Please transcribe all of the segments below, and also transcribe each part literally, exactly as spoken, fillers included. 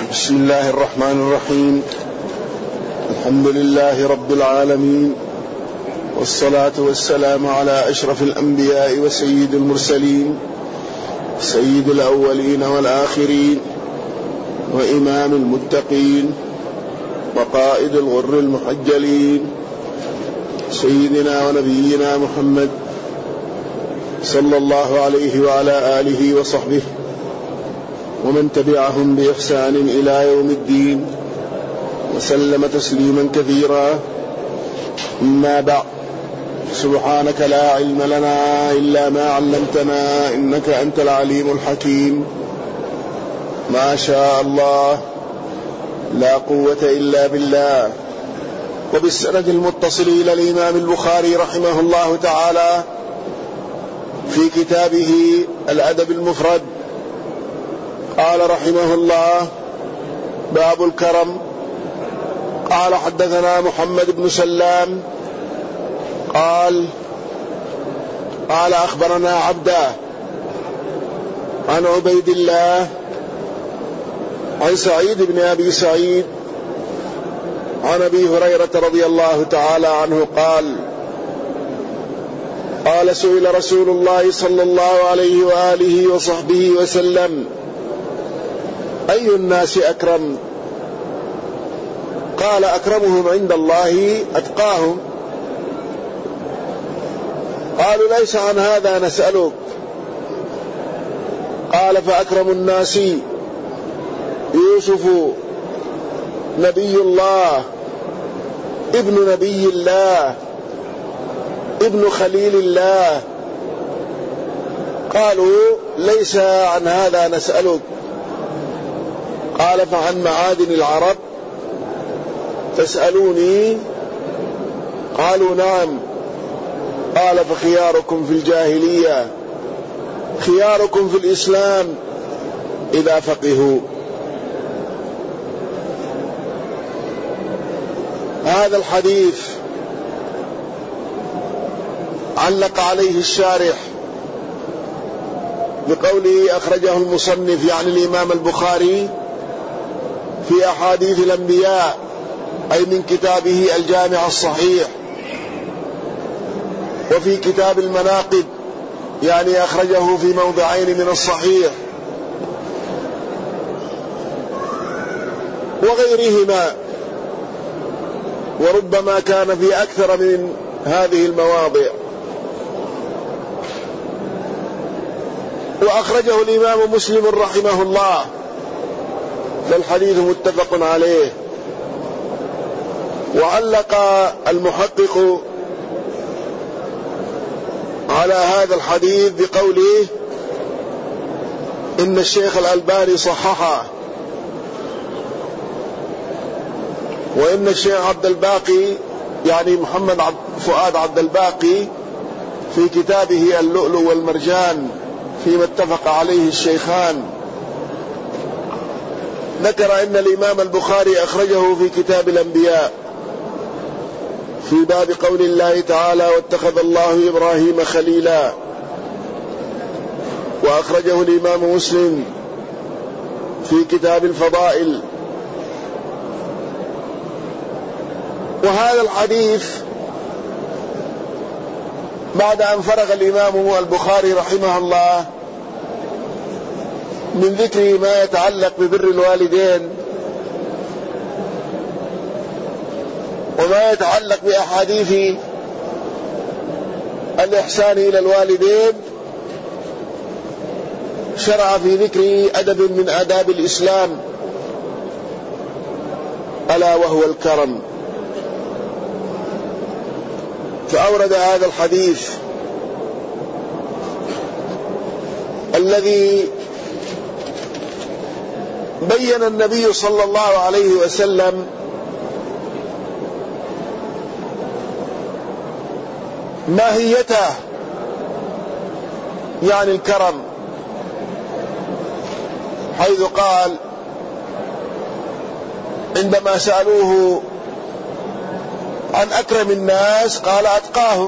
بسم الله الرحمن الرحيم. الحمد لله رب العالمين، والصلاة والسلام على أشرف الأنبياء وسيد المرسلين، سيد الأولين والآخرين، وإمام المتقين، وقائد الغر المحجلين، سيدنا ونبينا محمد صلى الله عليه وعلى آله وصحبه ومن تبعهم بإحسان إلى يوم الدين، وسلم تسليما كثيرا. أما بعد، سبحانك لا علم لنا إلا ما علمتنا إنك أنت العليم الحكيم. ما شاء الله لا قوة إلا بالله. وبالسند المتصل إلى الإمام البخاري رحمه الله تعالى في كتابه الأدب المفرد، قال رحمه الله: باب الكرم. قال: حدثنا محمد بن سلام قال قال أخبرنا عبده عن عبيد الله عن سعيد بن أبي سعيد عن أبي هريرة رضي الله تعالى عنه قال: قال: سئل رسول الله صلى الله عليه وآله وصحبه وسلم: أي الناس أكرم؟ قال: أكرمهم عند الله أتقاهم. قالوا: ليس عن هذا نسألك. قال: فأكرم الناس يوسف نبي الله ابن نبي الله ابن خليل الله. قالوا: ليس عن هذا نسألك. قال: فعن معادن العرب تسألوني؟ قالوا: نعم. قال: فخياركم في الجاهلية خياركم في الإسلام إذا فقهوا. هذا الحديث علق عليه الشارح بقوله: أخرجه المصنف يعني الإمام البخاري في أحاديث الأنبياء، أي من كتابه الجامع الصحيح، وفي كتاب المناقب يعني أخرجه في موضعين من الصحيح، وغيرهما، وربما كان في أكثر من هذه المواضع. وأخرجه الإمام مسلم رحمه الله، فالحديث متفق عليه. وعلق المحقق على هذا الحديث بقوله: إن الشيخ الألباني صححه، وإن الشيخ عبد الباقي يعني محمد فؤاد عبد الباقي في كتابه اللؤلؤ والمرجان فيما اتفق عليه الشيخان ذكر إن الإمام البخاري أخرجه في كتاب الأنبياء في باب قول الله تعالى: واتخذ الله إبراهيم خليلا. وأخرجه الإمام مسلم في كتاب الفضائل. وهذا الحديث بعد أن فرغ الإمام البخاري رحمه الله من ذكر ما يتعلق ببر الوالدين وما يتعلق بأحاديث الإحسان إلى الوالدين، شرع في ذكر أدب من آداب الإسلام، ألا وهو الكرم. فأورد هذا الحديث الذي بين النبي صلى الله عليه وسلم ماهيته يعني الكرم، حيث قال عندما سألوه عن أكرم الناس قال: أتقاهم.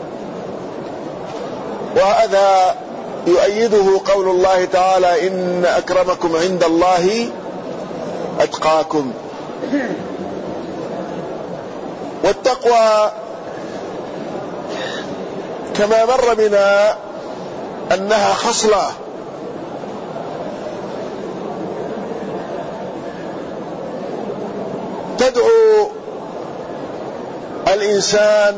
وهذا يؤيده قول الله تعالى: إن أكرمكم عند الله أتقاكم. والتقوى كما مر بنا أنها خصلة تدعو الإنسان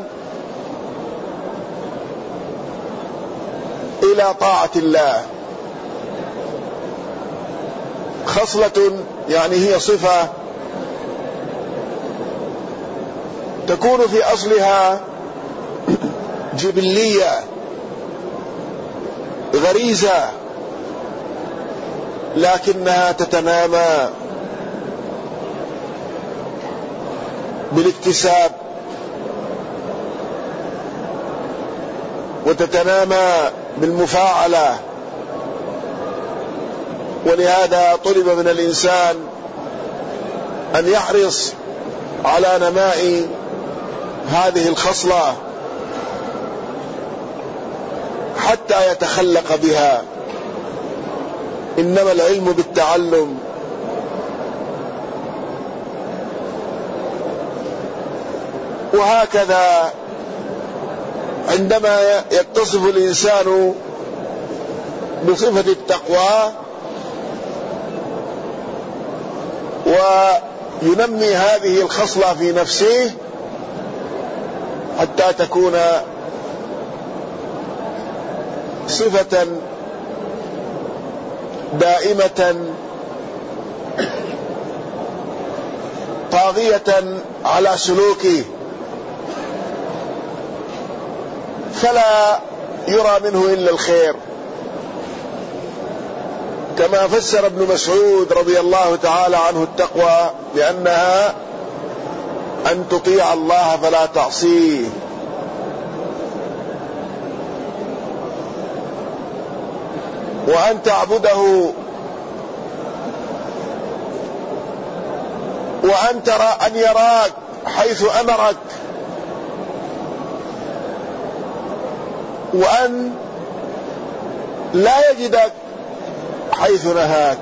إلى طاعة الله. خصلة يعني هي صفة تكون في أصلها جبلية غريزة، لكنها تتنامى بالاكتساب، وتتنامى بالمفاعلة. ولهذا طلب من الإنسان أن يحرص على نماء هذه الخصلة حتى يتخلق بها. إنما العلم بالتعلم. وهكذا عندما يتصف الإنسان بصفة التقوى وينمي هذه الخصلة في نفسه حتى تكون صفة دائمة طاغية على سلوكه، فلا يرى منه إلا الخير. كما فسر ابن مسعود رضي الله تعالى عنه التقوى بأنها أن تطيع الله فلا تعصيه، وأن تعبده، وأن ترى أن يراك حيث أمرك، وأن لا يجدك حيث نهاك.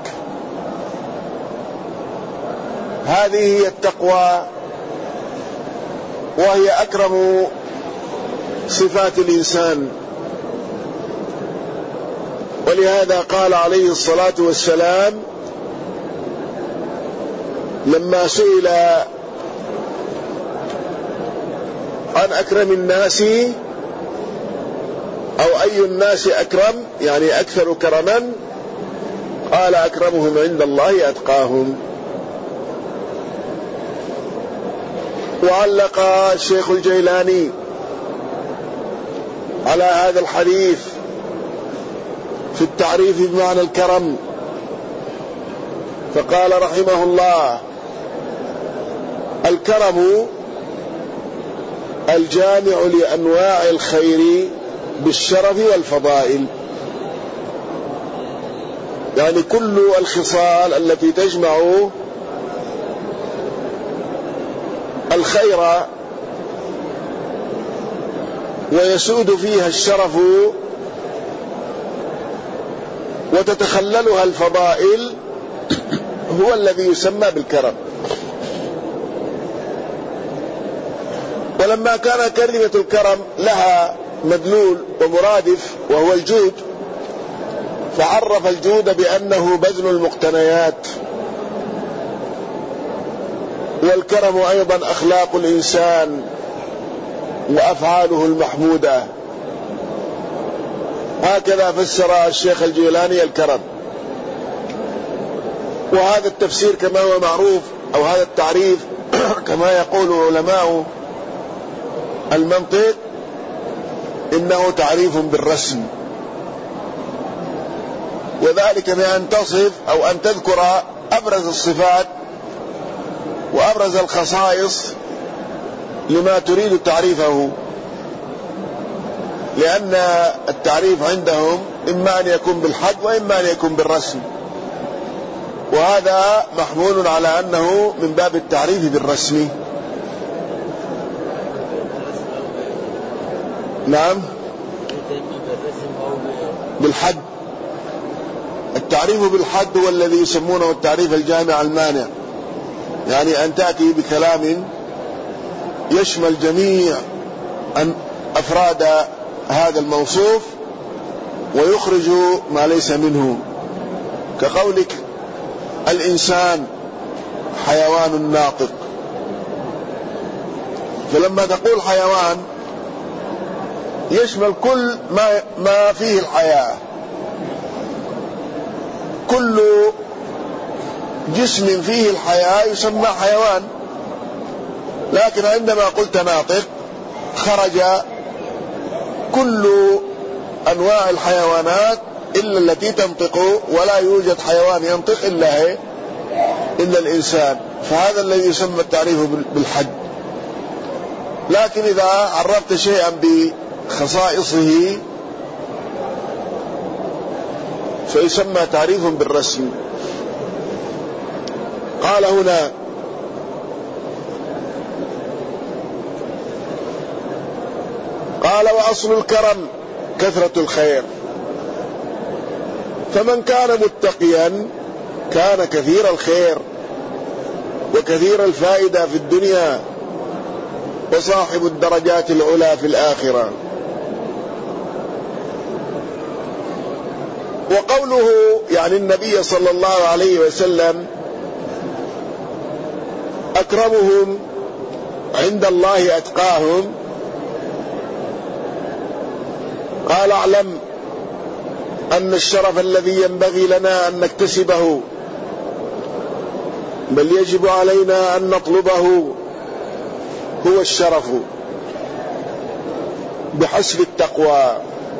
هذه هي التقوى، وهي أكرم صفات الإنسان. ولهذا قال عليه الصلاة والسلام لما سئل عن أكرم الناس أو أي الناس أكرم، يعني أكثر كرما، قال أكرمهم عند الله أتقاهم. وعلق الشيخ الجيلاني على هذا الحديث في التعريف بمعنى الكرم، فقال رحمه الله: الكرم الجامع لأنواع الخير بالشرف والفضائل، يعني كل الخصال التي تجمع الخير ويسود فيها الشرف وتتخللها الفضائل هو الذي يسمى بالكرم. ولما كان كلمة الكرم لها مدلول ومرادف وهو الجود، فعرف الجود بأنه بذل المقتنيات. والكرم أيضا أخلاق الإنسان وأفعاله المحمودة. هكذا فسر الشيخ الجيلاني الكرم. وهذا التفسير كما هو معروف، أو هذا التعريف كما يقول علماء المنطق إنه تعريف بالرسم، وذلك بأن تصف أو أن تذكر أبرز الصفات وأبرز الخصائص لما تريد تعريفه، لأن التعريف عندهم إما أن يكون بالحد وإما أن يكون بالرسم، وهذا محمول على أنه من باب التعريف بالرسم. نعم، بالحد. التعريف بالحد هو الذي يسمونه التعريف الجامع المانع، يعني أن تأتي بكلام يشمل جميع أن أفراد هذا الموصوف ويخرج ما ليس منه، كقولك الإنسان حيوان ناطق، فلما تقول حيوان يشمل كل ما, ما فيه الحياة، كل جسم فيه الحياة يسمى حيوان. لكن عندما قلت ناطق خرج كل أنواع الحيوانات إلا التي تنطق، ولا يوجد حيوان ينطق إلا هي إلا الإنسان، فهذا الذي يسمى التعريف بالحد. لكن إذا عرفت شيئا بخصائصه فيسمى تعريف بالرسم. قال هنا: قال: وأصل الكرم كثرة الخير، فمن كان متقيا كان كثير الخير وكثير الفائدة في الدنيا وصاحب الدرجات العلى في الآخرة. وقوله يعني النبي صلى الله عليه وسلم أكرمهم عند الله أتقاهم، قال: اعلم أن الشرف الذي ينبغي لنا أن نكتسبه بل يجب علينا أن نطلبه هو الشرف بحسب التقوى.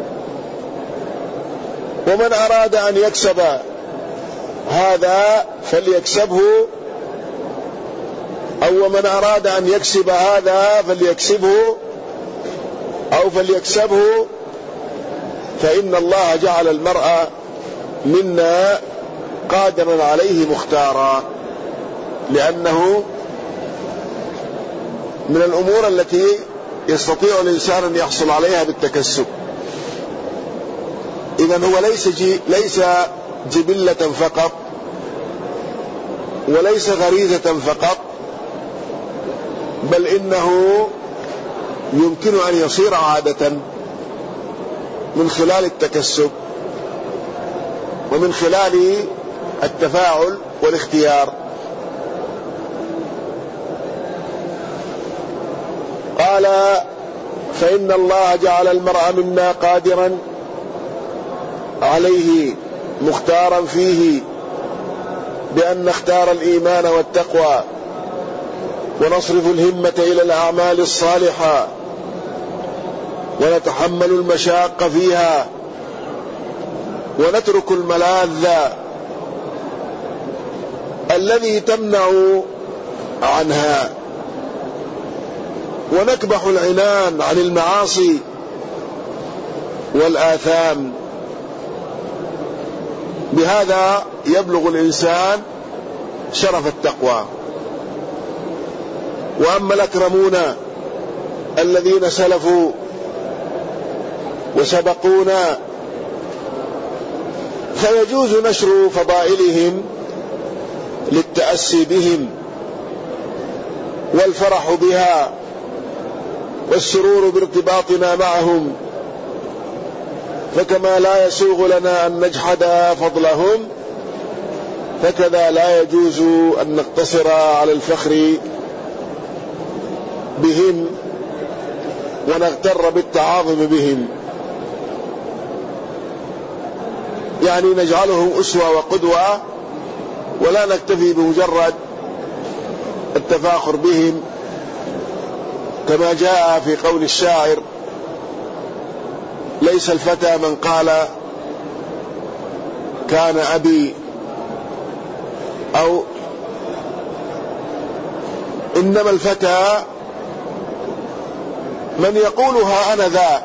ومن أراد أن يكسب هذا فليكسبه، أو من أراد أن يكسب هذا فليكسبه أو فليكسبه، فإن الله جعل المرء منا قادرا عليه مختارا، لأنه من الأمور التي يستطيع الإنسان أن يحصل عليها بالتكسب. إذن هو ليس جي ليس جبلة فقط وليس غريزة فقط، بل إنه يمكن أن يصير عادة من خلال التكسب ومن خلال التفاعل والاختيار. قال: فإن الله جعل المرء منا قادرا عليه مختارا فيه بأن نختار الإيمان والتقوى ونصرف الهمة إلى الأعمال الصالحة ونتحمل المشاق فيها ونترك الملاذ الذي تمنع عنها ونكبح العنان عن المعاصي والآثام. بهذا يبلغ الإنسان شرف التقوى. وأما الأكرمون الذين سلفوا وسبقونا فيجوز نشر فضائلهم للتأسي بهم والفرح بها والسرور بارتباطنا معهم، فكما لا يسوغ لنا أن نجحد فضلهم فكذا لا يجوز أن نقتصر على الفخر بهم ونغتر بالتعاظم بهم، يعني نجعلهم أسوة وقدوة ولا نكتفي بمجرد التفاخر بهم، كما جاء في قول الشاعر: ليس الفتى من قال كان أبي، أو إنما الفتى من يقولها أنا ذا.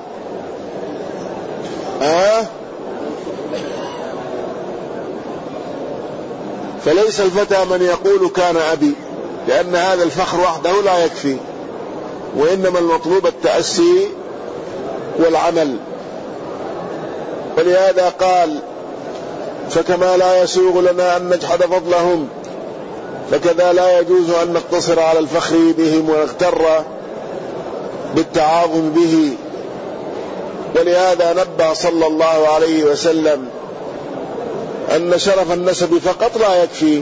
أه؟ فليس الفتى من يقول كان أبي، لأن هذا الفخر وحده لا يكفي، وإنما المطلوب التأسي والعمل. ولهذا قال: فكما لا يسوغ لنا أن نجحد فضلهم فكذا لا يجوز أن نقتصر على الفخر بهم ونغتر بالتعاظم به. ولهذا نبه صلى الله عليه وسلم أن شرف النسب فقط لا يكفي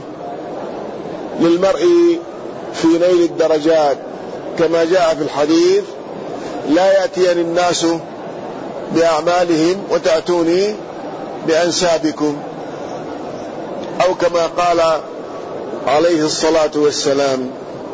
للمرء في نيل الدرجات، كما جاء في الحديث: لا يأتين الناس بأعمالهم وتأتوني بأنسابكم، أو كما قال عليه الصلاة والسلام.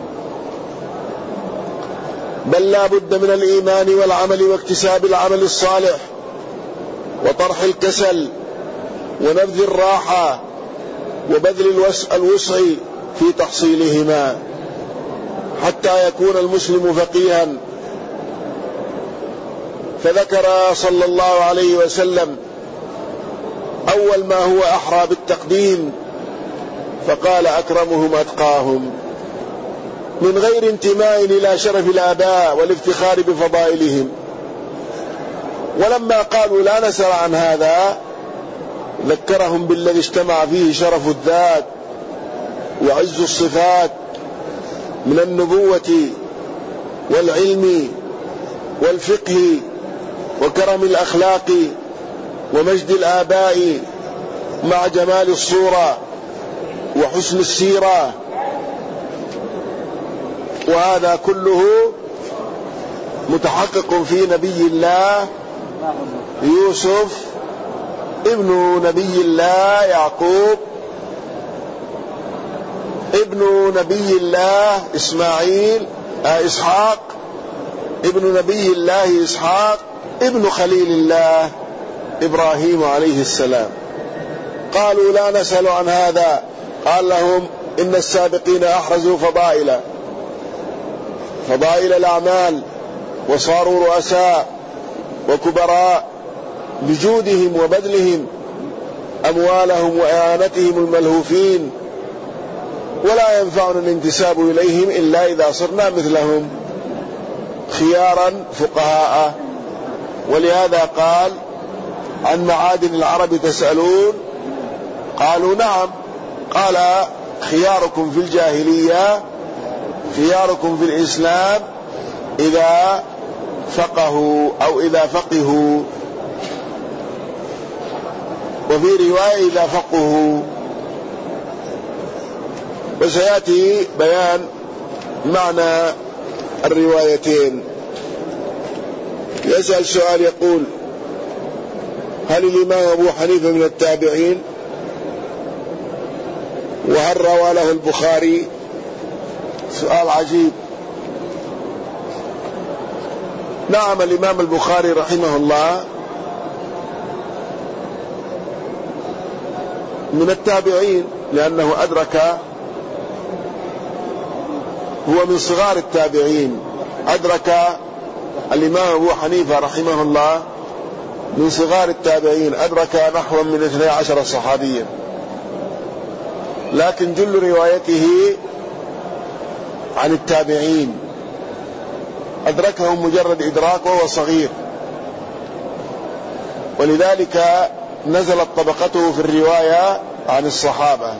بل لا بد من الإيمان والعمل واكتساب العمل الصالح وطرح الكسل ونبذ الراحة وبذل الوسع في تحصيلهما حتى يكون المسلم فقيها. فذكر صلى الله عليه وسلم أول ما هو أحرى بالتقديم، فقال: أكرمهم أتقاهم، من غير انتماء إلى شرف الآباء والافتخار بفضائلهم. ولما قالوا لا نسأل عن هذا ذكرهم بالذي اجتمع فيه شرف الذات وعز الصفات من النبوة والعلم والفقه وكرم الأخلاق ومجد الآباء مع جمال الصورة وحسن السيرة. وهذا كله متحقق في نبي الله يوسف ابن نبي الله يعقوب ابن نبي الله إسماعيل آه إسحاق ابن نبي الله إسحاق ابن خليل الله إبراهيم عليه السلام. قالوا لا نسأل عن هذا، قال لهم: إن السابقين أحرزوا فضائل فضائل الأعمال وصاروا رؤساء وكبراء بجودهم وبذلهم أموالهم وإعانتهم الملهوفين، ولا ينفعنا الانتساب إليهم إلا إذا صرنا مثلهم خيارا فقهاء. ولهذا قال: عن معادن العرب تسألون؟ قالوا: نعم. قال: خياركم في الجاهلية خياركم في الإسلام إذا فقهوا أو إذا فقهوا، وفي رواية إذا فقهوا. وسيأتي بيان معنى الروايتين. يسأل سؤال يقول: هل الإمام أبو حنيفة من التابعين؟ وهل روى له البخاري؟ سؤال عجيب. نعم، الإمام البخاري رحمه الله من التابعين، لأنه أدرك، هو من صغار التابعين. أدرك الإمام أبو حنيفة رحمه الله من صغار التابعين، أدرك نحو من اثني عشر صحابيا، لكن جل روايته عن التابعين، أدركهم مجرد إدراك وهو صغير، ولذلك نزلت طبقته في الرواية عن الصحابة.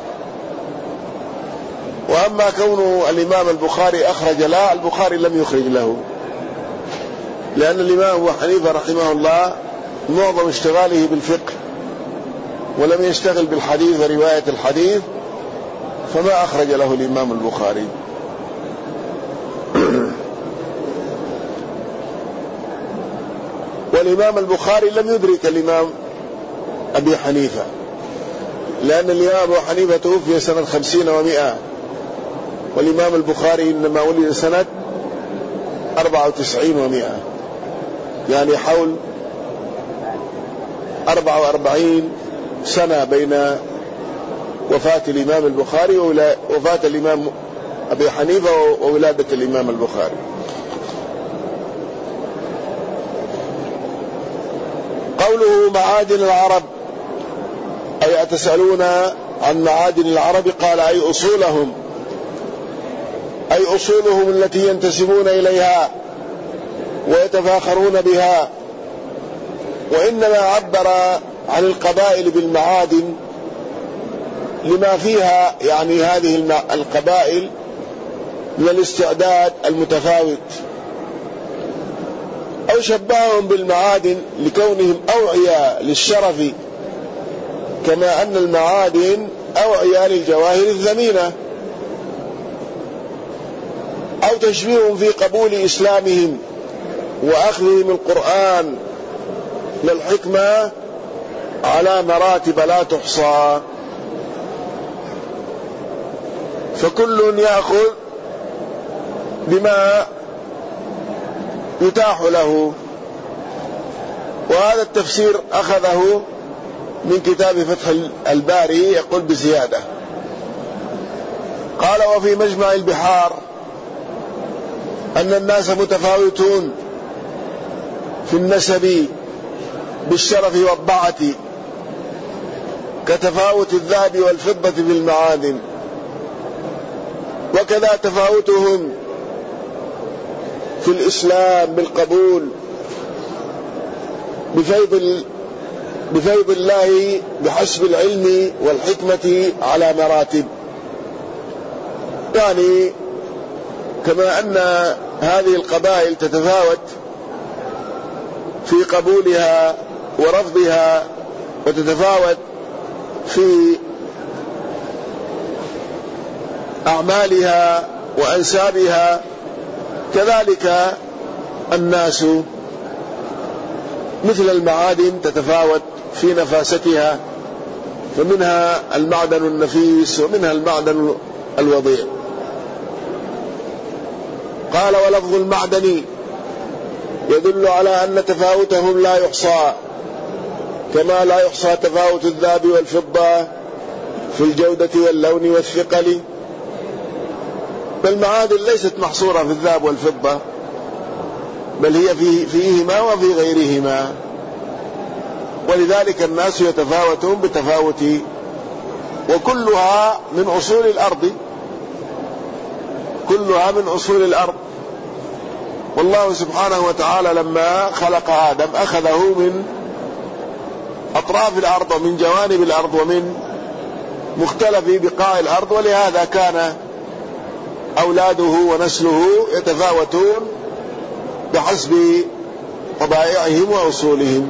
وأما كون الإمام البخاري أخرج له، البخاري لم يخرج له، لأن الإمام أبو حنيفة رحمه الله معظم اشتغاله بالفقه ولم يشتغل بالحديث ورواية الحديث، فما أخرج له الإمام البخاري. والإمام البخاري لم يدرك الإمام أبي حنيفة، لأن الإمام أبو حنيفة توفي سنة خمسين ومئة، والإمام البخاري إنما ولد سنة أربعة وتسعين ومئة، يعني حول أربعة وأربعين سنة بين وفاة الإمام البخاري ووفاة الإمام أبي حنيفة وولادة الإمام البخاري. قوله معادن العرب، أي أتسألون عن معادن العرب؟ قال: أي أصولهم، أي أصولهم التي ينتسبون إليها ويتفاخرون بها. وإنما عبر عن القبائل بالمعادن لما فيها يعني هذه القبائل من الاستعداد المتفاوت، أو شبههم بالمعادن لكونهم أوعية للشرف كما أن المعادن أوعية للجواهر الثمينة، أو تشبيههم في قبول إسلامهم وأخذهم القرآن والحكمة على مراتب لا تحصى، فكل يأخذ بما يتاح له. وهذا التفسير أخذه من كتاب فتح الباري، يقول بزيادة. قال: وفي مجمع البحار أن الناس متفاوتون في النسب بالشرف والضعة كتفاوت الذهب والفضة في المعادن، وكذا تفاوتهم في الإسلام بالقبول بفيض بفيض الله بحسب العلم والحكمة على مراتب. يعني كما أن هذه القبائل تتفاوت في قبولها ورفضها، وتتفاوت في أعمالها وأنسابها، كذلك الناس مثل المعادن تتفاوت في نفاستها، فمنها المعدن النفيس ومنها المعدن الوضيع. قال: ولفظ المعدن يدل على أن تفاوتهم لا يحصى، كما لا يحصى تفاوت الذهب والفضة في الجودة واللون والثقل. فالمعادن ليست محصورة في الذهب والفضة، بل هي فيه فيهما وفي غيرهما، ولذلك الناس يتفاوتون بتفاوت، وكلها من أصول الأرض، كلها من أصول الأرض. والله سبحانه وتعالى لما خلق آدم أخذه من أطراف الأرض ومن جوانب الأرض ومن مختلف بقاع الأرض، ولهذا كان أولاده ونسله يتفاوتون بحسب طبائعهم وأصولهم.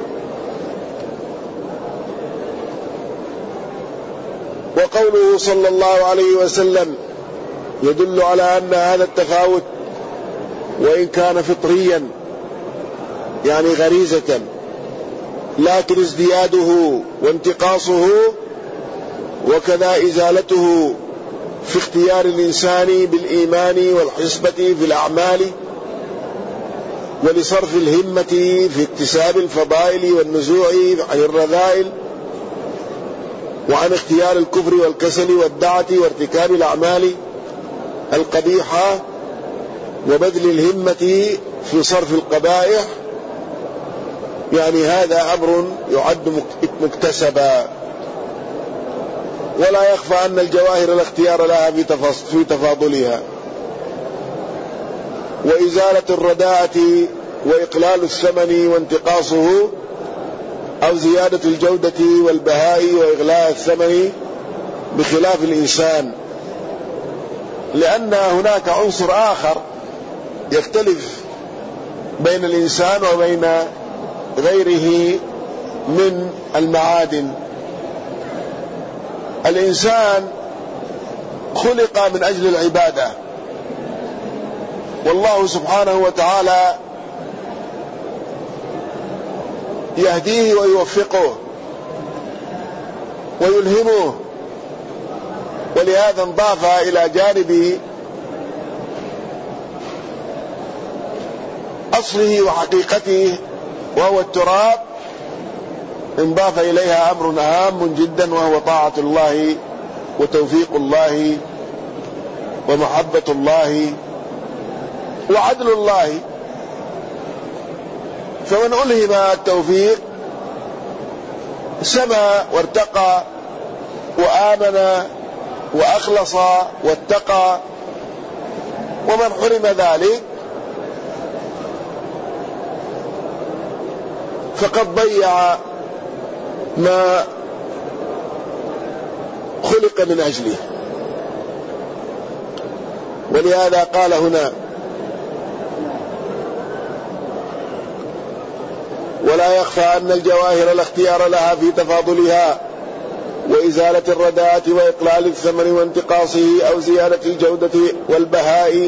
وقوله صلى الله عليه وسلم يدل على أن هذا التفاوت وإن كان فطريا يعني غريزة، لكن ازدياده وانتقاصه وكذا إزالته في اختيار الإنسان بالإيمان والحسبة في الأعمال، ولصرف الهمة في اكتساب الفضائل والنزوع عن الرذائل، وعن اختيار الكفر والكسل والدعة وارتكاب الأعمال القبيحة، وبذل الهمة في صرف القبائح. يعني هذا أمر يعد مكتسبا، ولا يخفى أن الجواهر لا اختيار لها في تفاضلها. وإزالة الرداءة وإقلال الثمن وانتقاصه، أو زيادة الجودة والبهاء وإغلاء الثمن بخلاف الإنسان، لأن هناك عنصر آخر يختلف بين الإنسان وبين غيره من المعادن. الإنسان خلق من أجل العبادة، والله سبحانه وتعالى يهديه ويوفقه ويلهمه، ولهذا انضاف إلى جانب أصله وحقيقته وهو التراب، انضاف إليها أمر هام جدا، وهو طاعة الله وتوفيق الله ومحبة الله وعدل الله. فمن ألهم التوفيق سما وارتقى وآمن وأخلص واتقى، ومن حرم ذلك فقد ضيع ما خلق من أجله. ولهذا قال هنا: ولا يخفى أن الجواهر لا اختيار لها في تفاضلها وإزالة الرداءة وإقلال الثمن وانتقاصه أو زيادة الجودة والبهاء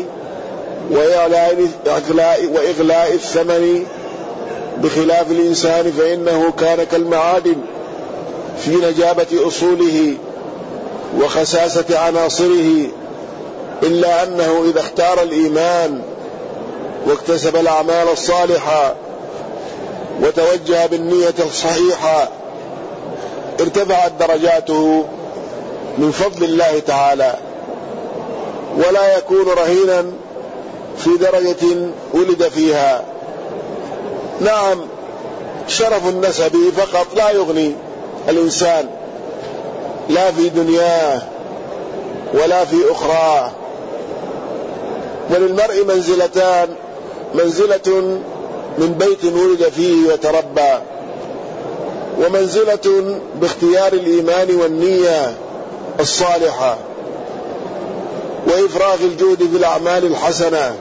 وإغلاء الثمن، بخلاف الإنسان فإنه كان كالمعادن في نجابة أصوله وخساسة عناصره، إلا أنه إذا اختار الإيمان واكتسب الأعمال الصالحة وتوجه بالنية الصحيحة ارتفعت درجاته من فضل الله تعالى، ولا يكون رهينا في درجة ولد فيها. نعم، شرف النسب فقط لا يغني الإنسان لا في دنياه ولا في أخراه. وللمرء منزلتان: منزلة من بيت ولد فيه وتربى، ومنزلة باختيار الإيمان والنية الصالحة وإفراغ الجهد في الأعمال الحسنة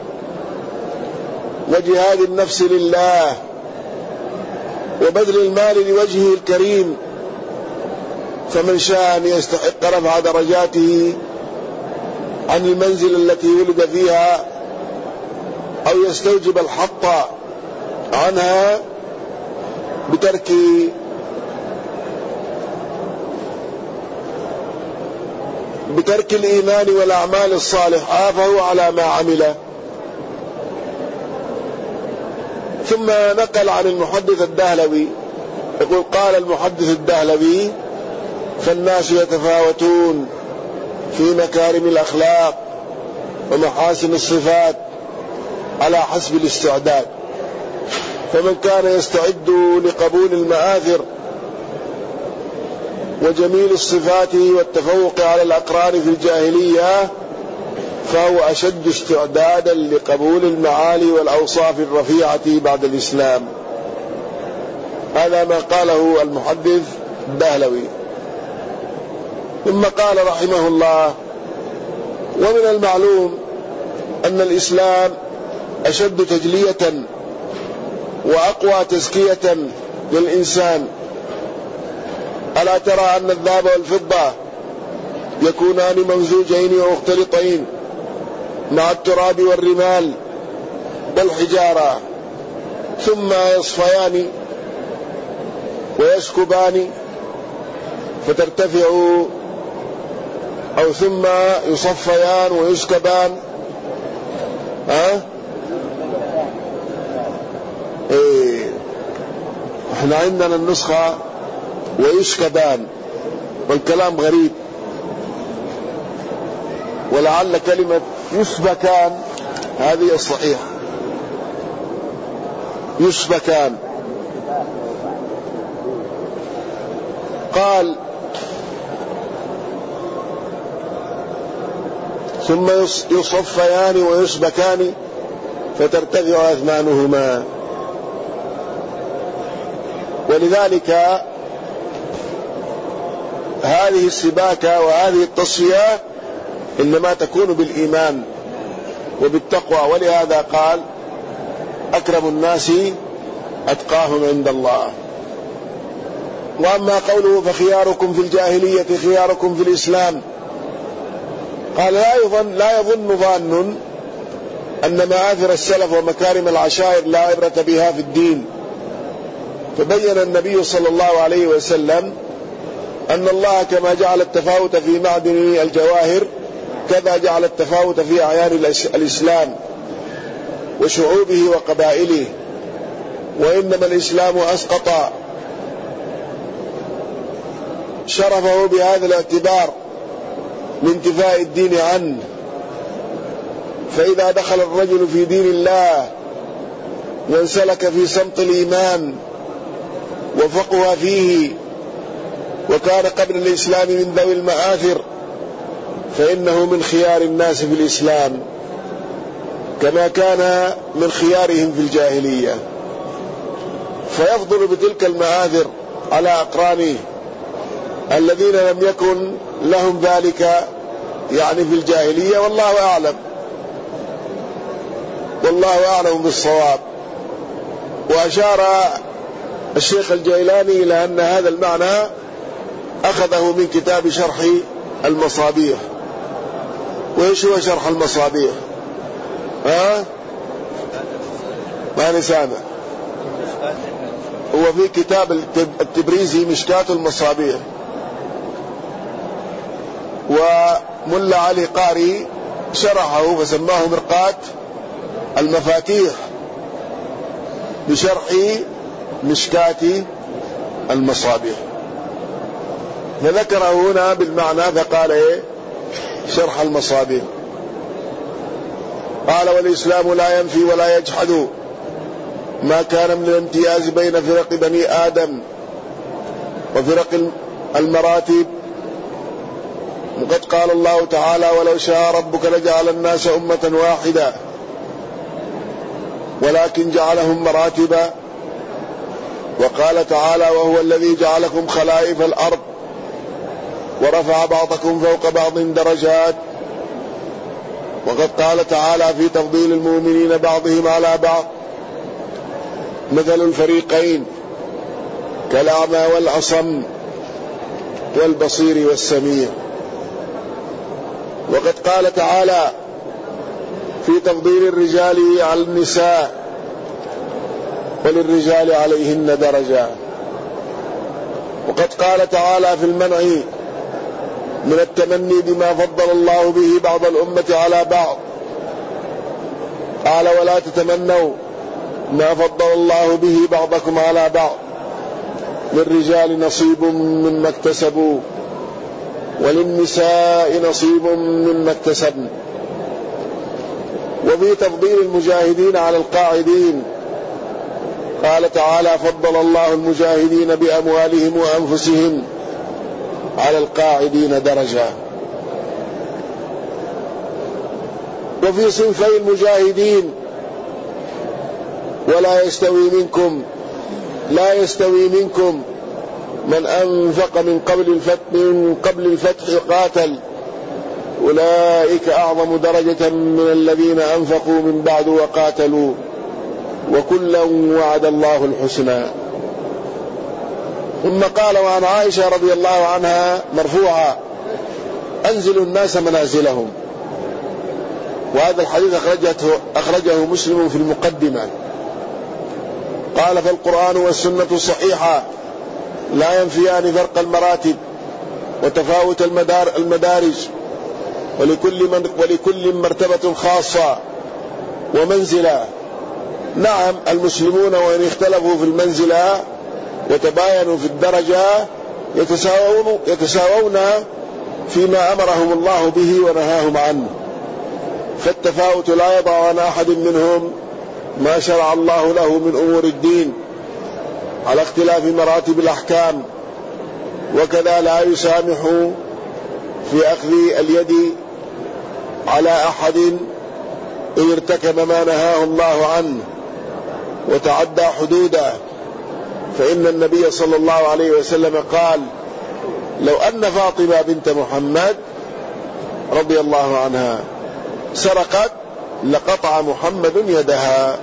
وجهاد النفس لله وبذل المال لوجهه الكريم. فمن شاء أن يستحق رفع درجاته عن المنزل التي ولد فيها أو يستوجب الحط عنها بترك بترك الإيمان والأعمال الصالحة فهو على ما عمل. ثم نقل عن المحدث الدهلوي يقول: قال المحدث الدهلوي: فالناس يتفاوتون في مكارم الأخلاق ومحاسن الصفات على حسب الاستعداد، فمن كان يستعد لقبول المآثر وجميل الصفات والتفوق على الأقران في الجاهلية فهو أشد استعدادا لقبول المعالي والأوصاف الرفيعة بعد الإسلام. هذا ما قاله المحدث الدهلوي. ثم قال رحمه الله: ومن المعلوم أن الإسلام أشد تجلية وأقوى تزكية للإنسان. ألا ترى أن الذهب والفضة يكونان ممزوجين ومختلطين مع التراب والرمال والحجارة، ثم يصفيان ويسكبان فترتفع، أو ثم يصفيان ويسكبان. ها؟ إيه، احنا عندنا النسخة ويسكبان، والكلام غريب، ولعل كلمة يسبكان هذه الصحيحة. يسبكان. قال: ثم يصفيان ويسبكان فترتفع أثمانهما. ولذلك هذه السباكة وهذه التصفية إنما تكون بالإيمان وبالتقوى. ولهذا قال: أكرم الناس أتقاهم عند الله. وأما قوله: فخياركم في الجاهلية خياركم في الإسلام، قال: لا يظن, لا يظن ظان أن مآثر السلف ومكارم العشائر لا عبرة بها في الدين. فبين النبي صلى الله عليه وسلم أن الله كما جعل التفاوت في معدن الجواهر كذا جعل التفاوت في أعيان الإسلام وشعوبه وقبائله، وإنما الإسلام أسقط شرفه بهذا الاعتبار من انتفاء الدين عنه. فإذا دخل الرجل في دين الله وانسلك في سمط الإيمان وفقه فيه وكان قبل الإسلام من ذوي المآثر فإنه من خيار الناس في الإسلام كما كان من خيارهم في الجاهلية، فيفضل بتلك المآثر على أقرانه الذين لم يكن لهم ذلك يعني في الجاهلية، والله أعلم، والله أعلم بالصواب. وأشار الشيخ الجيلاني إلى أن هذا المعنى أخذه من كتاب شرح المصابيح. وإيش هو شرح المصابيح؟ ها؟ ما نسامع. هو في كتاب التبريزي مشكاة المصابيح، وملا علي قاري شرحه فسماه مرقاة المفاتيح بشرح مشكاة المصابيح، فذكره هنا بالمعنى فقال ايه شرح المصابيح. قال والإسلام لا ينفي ولا يجحد ما كان من الامتياز بين فرق بني آدم وفرق المراتب. وقد قال الله تعالى ولو شاء ربك لجعل الناس أمة واحدة ولكن جعلهم مراتبا. وقال تعالى وهو الذي جعلكم خلائف الأرض ورفع بعضكم فوق بعض درجات. وقد قال تعالى في تفضيل المؤمنين بعضهم على بعض مثل الفريقين كالأعمى والأصم والبصير والسميع. وقد قال تعالى في تفضيل الرجال على النساء وللرجال عليهن درجة. وقد قال تعالى في المنع من التمني بما فضل الله به بعض الأمة على بعض قال ولا تتمنوا ما فضل الله به بعضكم على بعض للرجال نصيب مما اكتسبوا وللنساء نصيب مما اكتسبن. وفي تفضيل المجاهدين على القاعدين قال تعالى فضل الله المجاهدين بأموالهم وأنفسهم على القاعدين درجة. وفي صنفي المجاهدين ولا يستوي منكم لا يستوي منكم من أنفق من قبل الفتح من قبل الفتح قاتل أولئك أعظم درجة من الذين أنفقوا من بعد وقاتلوا وكلا وعد الله الحسنى. ثم قال وعن عائشة رضي الله عنها مرفوعا أنزلوا الناس منازلهم. وهذا الحديث أخرجته, أخرجه مسلم في المقدمة. قال فالقرآن والسنة الصحيحة لا ينفيان فرق المراتب وتفاوت المدار المدارج ولكل, من ولكل مرتبة خاصة ومنزلة. نعم المسلمون وإن اختلفوا في المنزلة وتباينوا في الدرجة يتساوون, يتساوون فيما أمرهم الله به ونهاهم عنه، فالتفاوت لا يضع عن أحد منهم ما شرع الله له من أمور الدين على اختلاف مراتب الأحكام. وكذا لا يسامح في أخذ اليد على أحد إن ارتكب ما نهاه الله عنه وتعدى حدوده، فإن النبي صلى الله عليه وسلم قال لو أن فاطمة بنت محمد رضي الله عنها سرقت لقطع محمد يدها.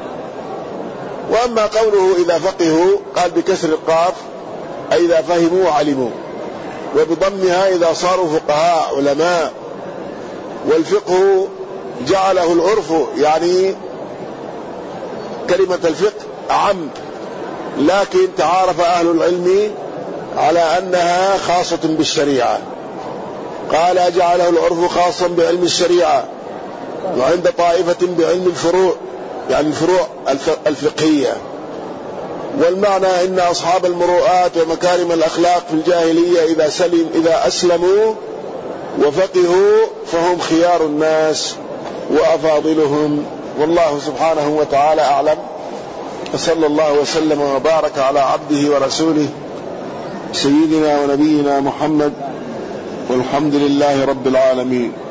وأما قوله إذا فقهوا قال بكسر القاف أي إذا فهموا وعلموا، وبضمها إذا صاروا فقهاء علماء. والفقه جعله العرف، يعني كلمة الفقه أعم، لكن تعارف أهل العلم على أنها خاصة بالشريعة. قال جعله العرف خاصا بعلم الشريعة، وعند طائفة بعلم الفروع، يعني الفروع الفقهية. والمعنى إن أصحاب المروءات ومكارم الأخلاق في الجاهلية إذا سلم إذا أسلموا وفقهوا فهم خيار الناس وأفاضلهم. والله سبحانه وتعالى أعلم، وصلى الله وسلم وبارك على عبده ورسوله سيدنا ونبينا محمد، والحمد لله رب العالمين.